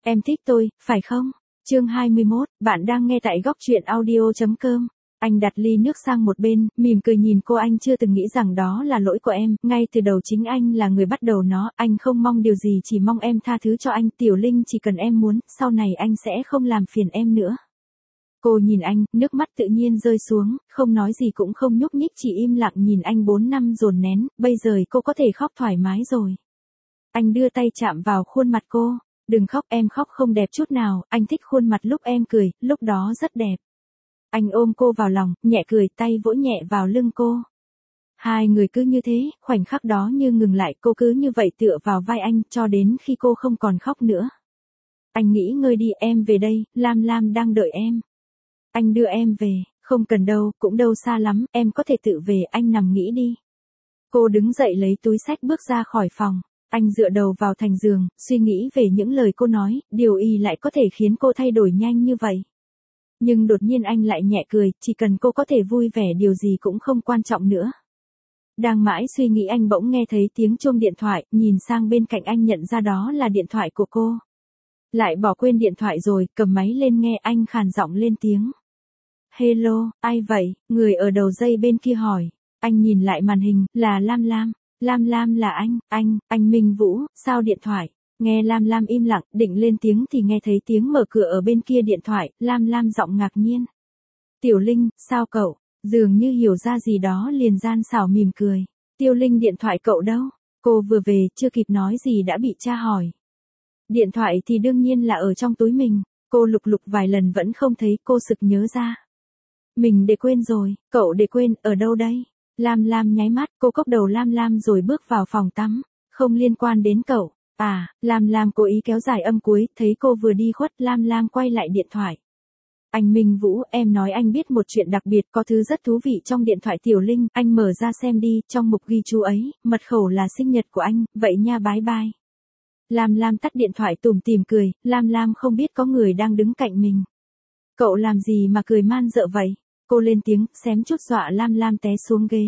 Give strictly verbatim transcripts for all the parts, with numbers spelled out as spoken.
Em thích tôi, phải không? Chương hai mươi mốt, bạn đang nghe tại góc truyện audio chấm com. Anh đặt ly nước sang một bên, mỉm cười nhìn cô. Anh chưa từng nghĩ rằng đó là lỗi của em, ngay từ đầu chính anh là người bắt đầu nó, anh không mong điều gì, chỉ mong em tha thứ cho anh. Tiểu Linh, chỉ cần em muốn, sau này anh sẽ không làm phiền em nữa. Cô nhìn anh, nước mắt tự nhiên rơi xuống, không nói gì cũng không nhúc nhích, chỉ im lặng nhìn anh. Bốn năm dồn nén, bây giờ cô có thể khóc thoải mái rồi. Anh đưa tay chạm vào khuôn mặt cô. Đừng khóc, em khóc không đẹp chút nào, anh thích khuôn mặt lúc em cười, lúc đó rất đẹp. Anh ôm cô vào lòng, nhẹ cười, tay vỗ nhẹ vào lưng cô. Hai người cứ như thế, khoảnh khắc đó như ngừng lại, cô cứ như vậy tựa vào vai anh, cho đến khi cô không còn khóc nữa. Anh nghỉ ngơi đi, em về đây, Lam Lam đang đợi em. Anh đưa em về, không cần đâu, cũng đâu xa lắm, em có thể tự về, anh nằm nghỉ đi. Cô đứng dậy lấy túi xách bước ra khỏi phòng. Anh dựa đầu vào thành giường, suy nghĩ về những lời cô nói, điều y lại có thể khiến cô thay đổi nhanh như vậy. Nhưng đột nhiên anh lại nhẹ cười, chỉ cần cô có thể vui vẻ điều gì cũng không quan trọng nữa. Đang mãi suy nghĩ anh bỗng nghe thấy tiếng chuông điện thoại, nhìn sang bên cạnh anh nhận ra đó là điện thoại của cô. Lại bỏ quên điện thoại rồi, cầm máy lên nghe. Anh khàn giọng lên tiếng. Hello, ai vậy? Người ở đầu dây bên kia hỏi. Anh nhìn lại màn hình, là Lam Lam. Lam Lam là anh, anh, anh Minh Vũ, sao điện thoại? Nghe Lam Lam im lặng, định lên tiếng thì nghe thấy tiếng mở cửa ở bên kia điện thoại. Lam Lam giọng ngạc nhiên. Tiểu Linh, sao cậu? Dường như hiểu ra gì đó liền gian xảo mỉm cười. Tiêu Linh, điện thoại cậu đâu? Cô vừa về, chưa kịp nói gì đã bị cha hỏi. Điện thoại thì đương nhiên là ở trong túi mình. Cô lục lục vài lần vẫn không thấy, cô sực nhớ ra. Mình để quên rồi, cậu để quên, ở đâu đây? Lam Lam nháy mắt, cô cốc đầu Lam Lam rồi bước vào phòng tắm. Không liên quan đến cậu. À, Lam Lam cố ý kéo dài âm cuối, thấy cô vừa đi khuất, Lam Lam quay lại điện thoại. Anh Minh Vũ, em nói anh biết một chuyện đặc biệt, có thứ rất thú vị trong điện thoại. Tiểu Linh, anh mở ra xem đi, trong mục ghi chú ấy, mật khẩu là sinh nhật của anh, vậy nha, bái bai. Lam Lam tắt điện thoại tủm tỉm cười, Lam Lam không biết có người đang đứng cạnh mình. Cậu làm gì mà cười man dợ vậy? Cô lên tiếng, xém chút dọa Lam Lam té xuống ghế.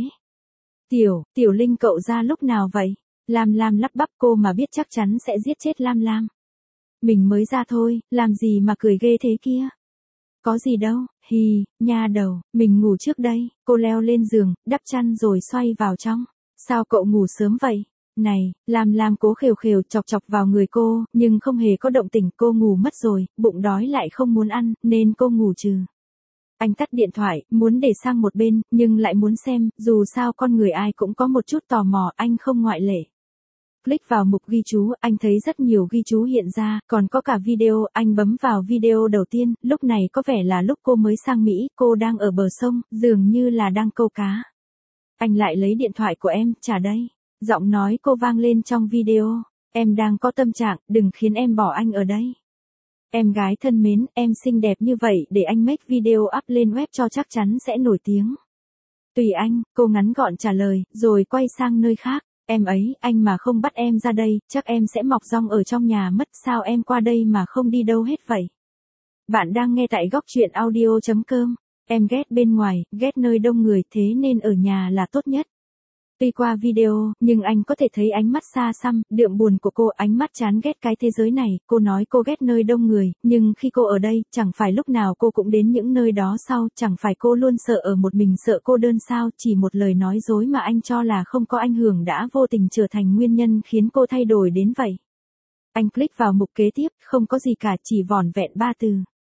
Tiểu, Tiểu Linh, cậu ra lúc nào vậy? Lam Lam lắp bắp, cô mà biết chắc chắn sẽ giết chết Lam Lam. Mình mới ra thôi, làm gì mà cười ghê thế kia? Có gì đâu, hì, nha đầu, mình ngủ trước đây. Cô leo lên giường, đắp chăn rồi xoay vào trong. Sao cậu ngủ sớm vậy? Này, Lam Lam cố khều khều chọc chọc vào người cô, nhưng không hề có động tĩnh. Cô ngủ mất rồi, bụng đói lại không muốn ăn, nên cô ngủ trừ. Anh tắt điện thoại, muốn để sang một bên, nhưng lại muốn xem, dù sao con người ai cũng có một chút tò mò, anh không ngoại lệ. Click vào mục ghi chú, anh thấy rất nhiều ghi chú hiện ra, còn có cả video. Anh bấm vào video đầu tiên, lúc này có vẻ là lúc cô mới sang Mỹ, cô đang ở bờ sông, dường như là đang câu cá. Anh lại lấy điện thoại của em, trả đây. Giọng nói cô vang lên trong video. Em đang có tâm trạng, đừng khiến em bỏ anh ở đây. Em gái thân mến, em xinh đẹp như vậy, để anh make video up lên web cho chắc chắn sẽ nổi tiếng. Tùy anh, cô ngắn gọn trả lời, rồi quay sang nơi khác. Em ấy, anh mà không bắt em ra đây, chắc em sẽ mọc rong ở trong nhà mất. Sao em qua đây mà không đi đâu hết vậy? Bạn đang nghe tại góc truyện audio chấm com. Em ghét bên ngoài, ghét nơi đông người, thế nên ở nhà là tốt nhất. Tuy qua video, nhưng anh có thể thấy ánh mắt xa xăm, đượm buồn của cô, ánh mắt chán ghét cái thế giới này. Cô nói cô ghét nơi đông người, nhưng khi cô ở đây, chẳng phải lúc nào cô cũng đến những nơi đó sao? Chẳng phải cô luôn sợ ở một mình, sợ cô đơn sao? Chỉ một lời nói dối mà anh cho là không có ảnh hưởng đã vô tình trở thành nguyên nhân khiến cô thay đổi đến vậy. Anh click vào mục kế tiếp, không có gì cả, chỉ vỏn vẹn ba từ.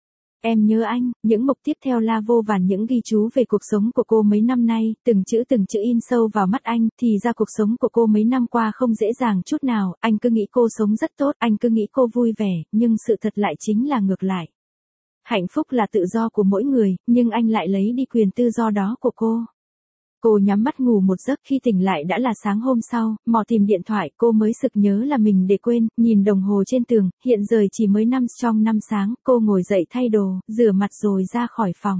Em nhớ anh. Những mục tiếp theo là vô vàn những ghi chú về cuộc sống của cô mấy năm nay, từng chữ từng chữ in sâu vào mắt anh. Thì ra cuộc sống của cô mấy năm qua không dễ dàng chút nào, anh cứ nghĩ cô sống rất tốt, anh cứ nghĩ cô vui vẻ, nhưng sự thật lại chính là ngược lại. Hạnh phúc là tự do của mỗi người, nhưng anh lại lấy đi quyền tự do đó của cô. Cô nhắm mắt ngủ một giấc, khi tỉnh lại đã là sáng hôm sau, mò tìm điện thoại, cô mới sực nhớ là mình để quên, nhìn đồng hồ trên tường, hiện giờ chỉ mới năm trong năm sáng, cô ngồi dậy thay đồ, rửa mặt rồi ra khỏi phòng.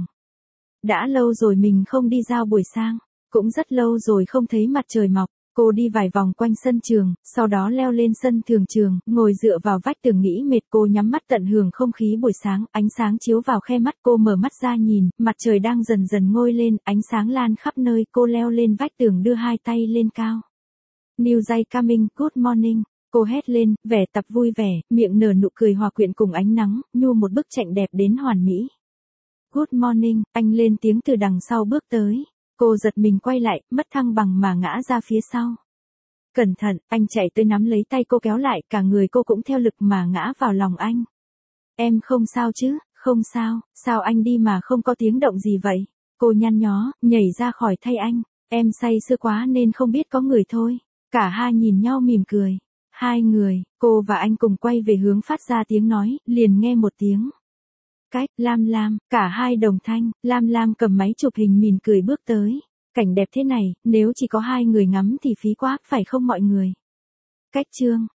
Đã lâu rồi mình không đi dạo buổi sáng, cũng rất lâu rồi không thấy mặt trời mọc. Cô đi vài vòng quanh sân trường, sau đó leo lên sân thượng trường, ngồi dựa vào vách tường nghĩ mệt. Cô nhắm mắt tận hưởng không khí buổi sáng, ánh sáng chiếu vào khe mắt. Cô mở mắt ra nhìn, mặt trời đang dần dần ngôi lên, ánh sáng lan khắp nơi. Cô leo lên vách tường đưa hai tay lên cao. New day coming, good morning. Cô hét lên, vẻ tập vui vẻ, miệng nở nụ cười hòa quyện cùng ánh nắng, nhu một bức tranh đẹp đến hoàn mỹ. Good morning, anh lên tiếng từ đằng sau bước tới. Cô giật mình quay lại, mất thăng bằng mà ngã ra phía sau. Cẩn thận, anh chạy tới nắm lấy tay cô kéo lại, cả người cô cũng theo lực mà ngã vào lòng anh. Em không sao chứ, không sao, sao anh đi mà không có tiếng động gì vậy? Cô nhăn nhó, nhảy ra khỏi thay anh. Em say sưa quá nên không biết có người thôi. Cả hai nhìn nhau mỉm cười. Hai người, cô và anh cùng quay về hướng phát ra tiếng nói, liền nghe một tiếng. Cách, Lam Lam, cả hai đồng thanh, Lam Lam cầm máy chụp hình mỉm cười bước tới. Cảnh đẹp thế này, nếu chỉ có hai người ngắm thì phí quá, phải không mọi người? Cách chương